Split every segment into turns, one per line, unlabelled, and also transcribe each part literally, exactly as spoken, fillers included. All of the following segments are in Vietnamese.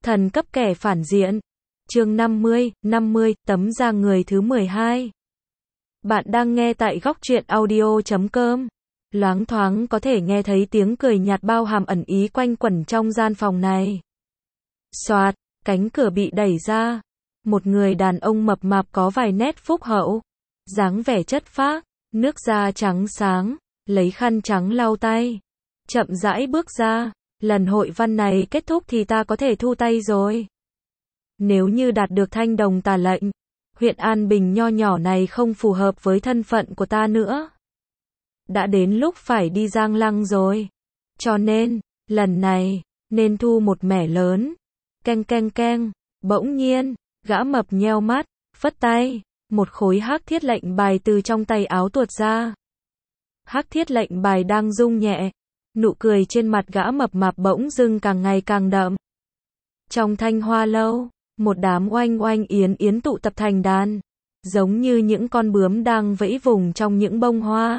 Thần cấp kẻ phản diện. Chương năm mươi, năm mươi, tấm da người thứ mười hai. Bạn đang nghe tại góc truyện audio chấm com. Loáng thoáng có thể nghe thấy tiếng cười nhạt bao hàm ẩn ý quanh quẩn trong gian phòng này. Xoạt, cánh cửa bị đẩy ra. Một người đàn ông mập mạp có vài nét phúc hậu, dáng vẻ chất phác, nước da trắng sáng, lấy khăn trắng lau tay, chậm rãi bước ra. Lần hội văn này kết thúc thì ta có thể thu tay rồi. Nếu như đạt được thanh đồng tà lệnh, huyện An Bình nho nhỏ này không phù hợp với thân phận của ta nữa. Đã đến lúc phải đi Giang Lăng rồi. Cho nên, lần này, nên thu một mẻ lớn. Keng keng keng, bỗng nhiên, gã mập nheo mắt, phất tay, một khối hắc thiết lệnh bài từ trong tay áo tuột ra. Hắc thiết lệnh bài đang rung nhẹ. Nụ cười trên mặt gã mập mạp bỗng dưng càng ngày càng đậm. Trong Thanh Hoa Lâu, một đám oanh oanh yến yến tụ tập thành đàn, giống như những con bướm đang vẫy vùng trong những bông hoa.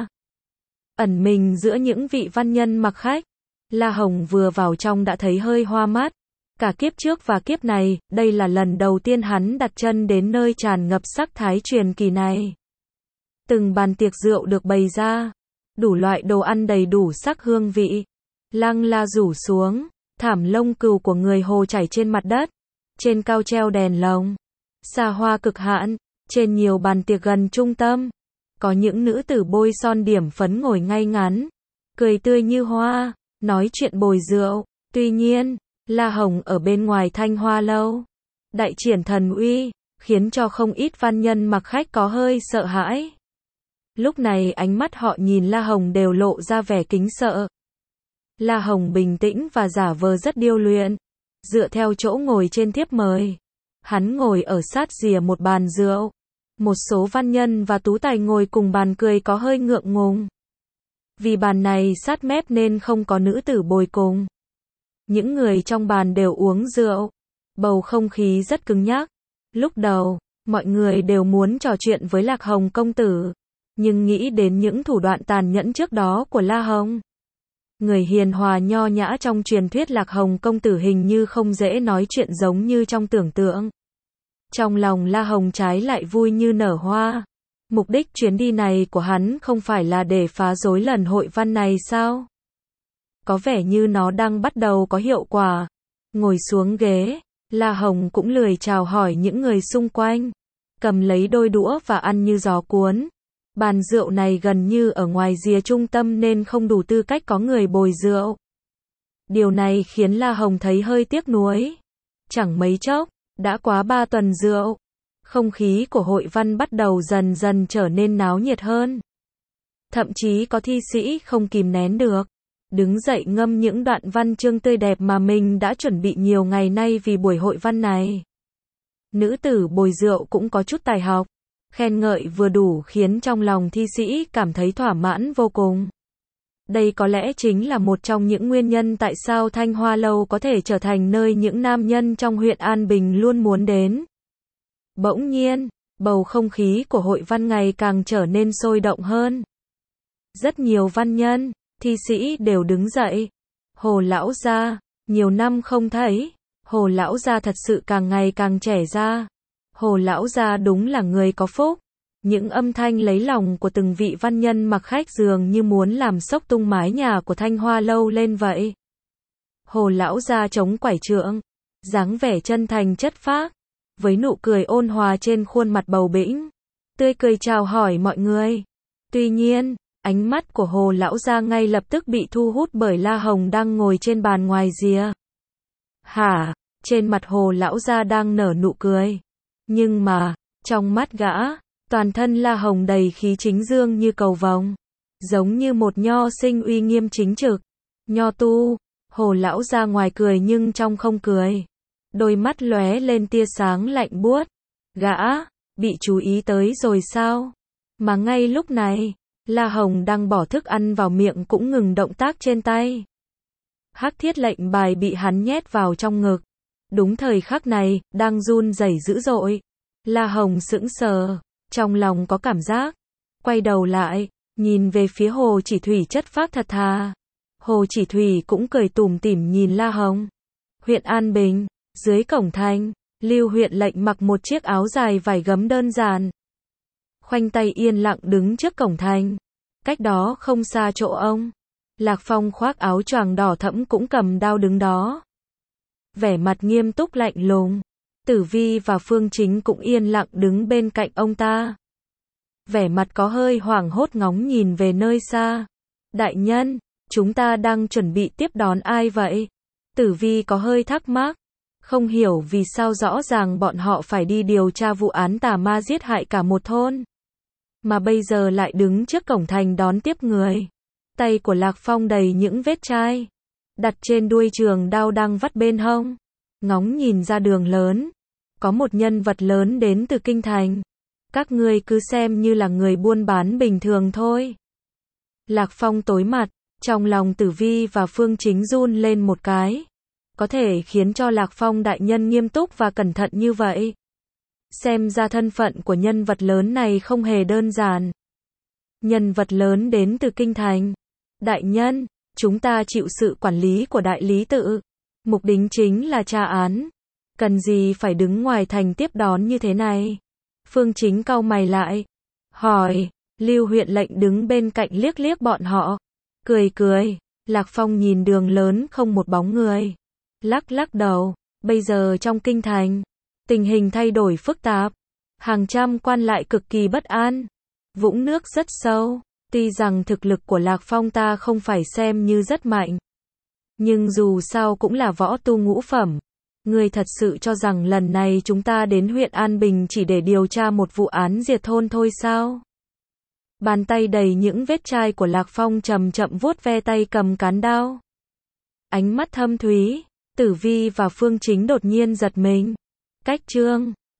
Ẩn mình giữa những vị văn nhân mặc khách, La Hồng vừa vào trong đã thấy hơi hoa mắt. Cả kiếp trước và kiếp này, đây là lần đầu tiên hắn đặt chân đến nơi tràn ngập sắc thái truyền kỳ này. Từng bàn tiệc rượu được bày ra, đủ loại đồ ăn đầy đủ sắc hương vị. Lăng la rủ xuống, thảm lông cừu của người Hồ chảy trên mặt đất. Trên cao treo đèn lồng, xa hoa cực hạn. Trên nhiều bàn tiệc gần trung tâm, có những nữ tử bôi son điểm phấn ngồi ngay ngắn, cười tươi như hoa, nói chuyện bồi rượu. Tuy nhiên, La Hồng ở bên ngoài Thanh Hoa Lâu, đại triển thần uy, khiến cho không ít văn nhân mặc khách có hơi sợ hãi. Lúc này ánh mắt họ nhìn La Hồng đều lộ ra vẻ kính sợ. La Hồng bình tĩnh và giả vờ rất điêu luyện, dựa theo chỗ ngồi trên thiếp mời. Hắn ngồi ở sát rìa một bàn rượu. Một số văn nhân và tú tài ngồi cùng bàn cười có hơi ngượng ngùng. Vì bàn này sát mép nên không có nữ tử bồi cùng. Những người trong bàn đều uống rượu. Bầu không khí rất cứng nhắc. Lúc đầu, mọi người đều muốn trò chuyện với Lạc Hồng công tử. Nhưng nghĩ đến những thủ đoạn tàn nhẫn trước đó của La Hồng. Người hiền hòa nho nhã trong truyền thuyết Lạc Hồng công tử hình như không dễ nói chuyện giống như trong tưởng tượng. Trong lòng La Hồng trái lại vui như nở hoa. Mục đích chuyến đi này của hắn không phải là để phá rối lần hội văn này sao? Có vẻ như nó đang bắt đầu có hiệu quả. Ngồi xuống ghế, La Hồng cũng lười chào hỏi những người xung quanh. Cầm lấy đôi đũa và ăn như gió cuốn. Bàn rượu này gần như ở ngoài rìa trung tâm nên không đủ tư cách có người bồi rượu. Điều này khiến La Hồng thấy hơi tiếc nuối. Chẳng mấy chốc, đã quá ba tuần rượu. Không khí của hội văn bắt đầu dần dần trở nên náo nhiệt hơn. Thậm chí có thi sĩ không kìm nén được, đứng dậy ngâm những đoạn văn chương tươi đẹp mà mình đã chuẩn bị nhiều ngày nay vì buổi hội văn này. Nữ tử bồi rượu cũng có chút tài học. Khen ngợi vừa đủ khiến trong lòng thi sĩ cảm thấy thỏa mãn vô cùng. Đây có lẽ chính là một trong những nguyên nhân tại sao Thanh Hoa Lâu có thể trở thành nơi những nam nhân trong huyện An Bình luôn muốn đến. Bỗng nhiên, bầu không khí của hội văn ngày càng trở nên sôi động hơn. Rất nhiều văn nhân, thi sĩ đều đứng dậy. Hồ lão gia, nhiều năm không thấy, Hồ lão gia thật sự càng ngày càng trẻ ra. Hồ lão gia đúng là người có phúc. Những âm thanh lấy lòng của từng vị văn nhân mặc khách dường như muốn làm xốc tung mái nhà của Thanh Hoa Lâu lên vậy. Hồ lão gia chống quải trượng, dáng vẻ chân thành chất phác, với nụ cười ôn hòa trên khuôn mặt bầu bĩnh, tươi cười chào hỏi mọi người. Tuy nhiên, ánh mắt của Hồ lão gia ngay lập tức bị thu hút bởi La Hồng đang ngồi trên bàn ngoài rìa. Hả? Trên mặt Hồ lão gia đang nở nụ cười. Nhưng mà, trong mắt gã, toàn thân La Hồng đầy khí chính dương như cầu vồng, giống như một nho sinh uy nghiêm chính trực. Nho tu, Hồ lão gia ngoài cười nhưng trong không cười. Đôi mắt lóe lên tia sáng lạnh buốt. Gã, bị chú ý tới rồi sao? Mà ngay lúc này, La Hồng đang bỏ thức ăn vào miệng cũng ngừng động tác trên tay. Hắc thiết lệnh bài bị hắn nhét vào trong ngực. Đúng thời khắc này, đang run rẩy dữ dội. La Hồng sững sờ, trong lòng có cảm giác. Quay đầu lại, nhìn về phía Hồ Chỉ Thủy chất phác thật thà. Hồ Chỉ Thủy cũng cười tủm tỉm nhìn La Hồng. Huyện An Bình, Dưới cổng thành, Lưu huyện lệnh mặc một chiếc áo dài vải gấm đơn giản. Khoanh tay yên lặng đứng trước cổng thành. Cách đó không xa chỗ ông. Lạc Phong khoác áo choàng đỏ thẫm cũng cầm đao đứng đó. Vẻ mặt nghiêm túc lạnh lùng. Tử Vi và Phương Chính cũng yên lặng đứng bên cạnh ông ta. Vẻ mặt có hơi hoảng hốt ngóng nhìn về nơi xa. Đại nhân, chúng ta đang chuẩn bị tiếp đón ai vậy? Tử Vi có hơi thắc mắc. Không hiểu vì sao rõ ràng bọn họ phải đi điều tra vụ án tà ma giết hại cả một thôn. Mà bây giờ lại đứng trước cổng thành đón tiếp người. Tay của Lạc Phong đầy những vết chai. Đặt trên đuôi trường đao đang vắt bên hông. Ngóng nhìn ra đường lớn. Có một nhân vật lớn đến từ kinh thành. Các ngươi cứ xem như là người buôn bán bình thường thôi. Lạc Phong tối mặt. Trong lòng Tử Vi và Phương Chính run lên một cái. Có thể khiến cho Lạc Phong đại nhân nghiêm túc và cẩn thận như vậy. Xem ra thân phận của nhân vật lớn này không hề đơn giản. Nhân vật lớn đến từ kinh thành. Đại nhân, chúng ta chịu sự quản lý của đại lý tự. Mục đích chính là tra án. Cần gì phải đứng ngoài thành tiếp đón như thế này? Phương Chính cau mày lại. Hỏi, Lưu huyện lệnh đứng bên cạnh liếc liếc bọn họ. Cười cười, Lạc Phong nhìn đường lớn không một bóng người. Lắc lắc đầu, bây giờ trong kinh thành, tình hình thay đổi phức tạp. Hàng trăm quan lại cực kỳ bất an. Vũng nước rất sâu. Tuy rằng thực lực của Lạc Phong ta không phải xem như rất mạnh. Nhưng dù sao cũng là võ tu ngũ phẩm. Ngươi thật sự cho rằng lần này chúng ta đến huyện An Bình chỉ để điều tra một vụ án diệt thôn thôi sao? Bàn tay đầy những vết chai của Lạc Phong chậm chậm vuốt ve tay cầm cán đao. Ánh mắt thâm thúy, Tử Vi và Phương Chính đột nhiên giật mình. Cách chương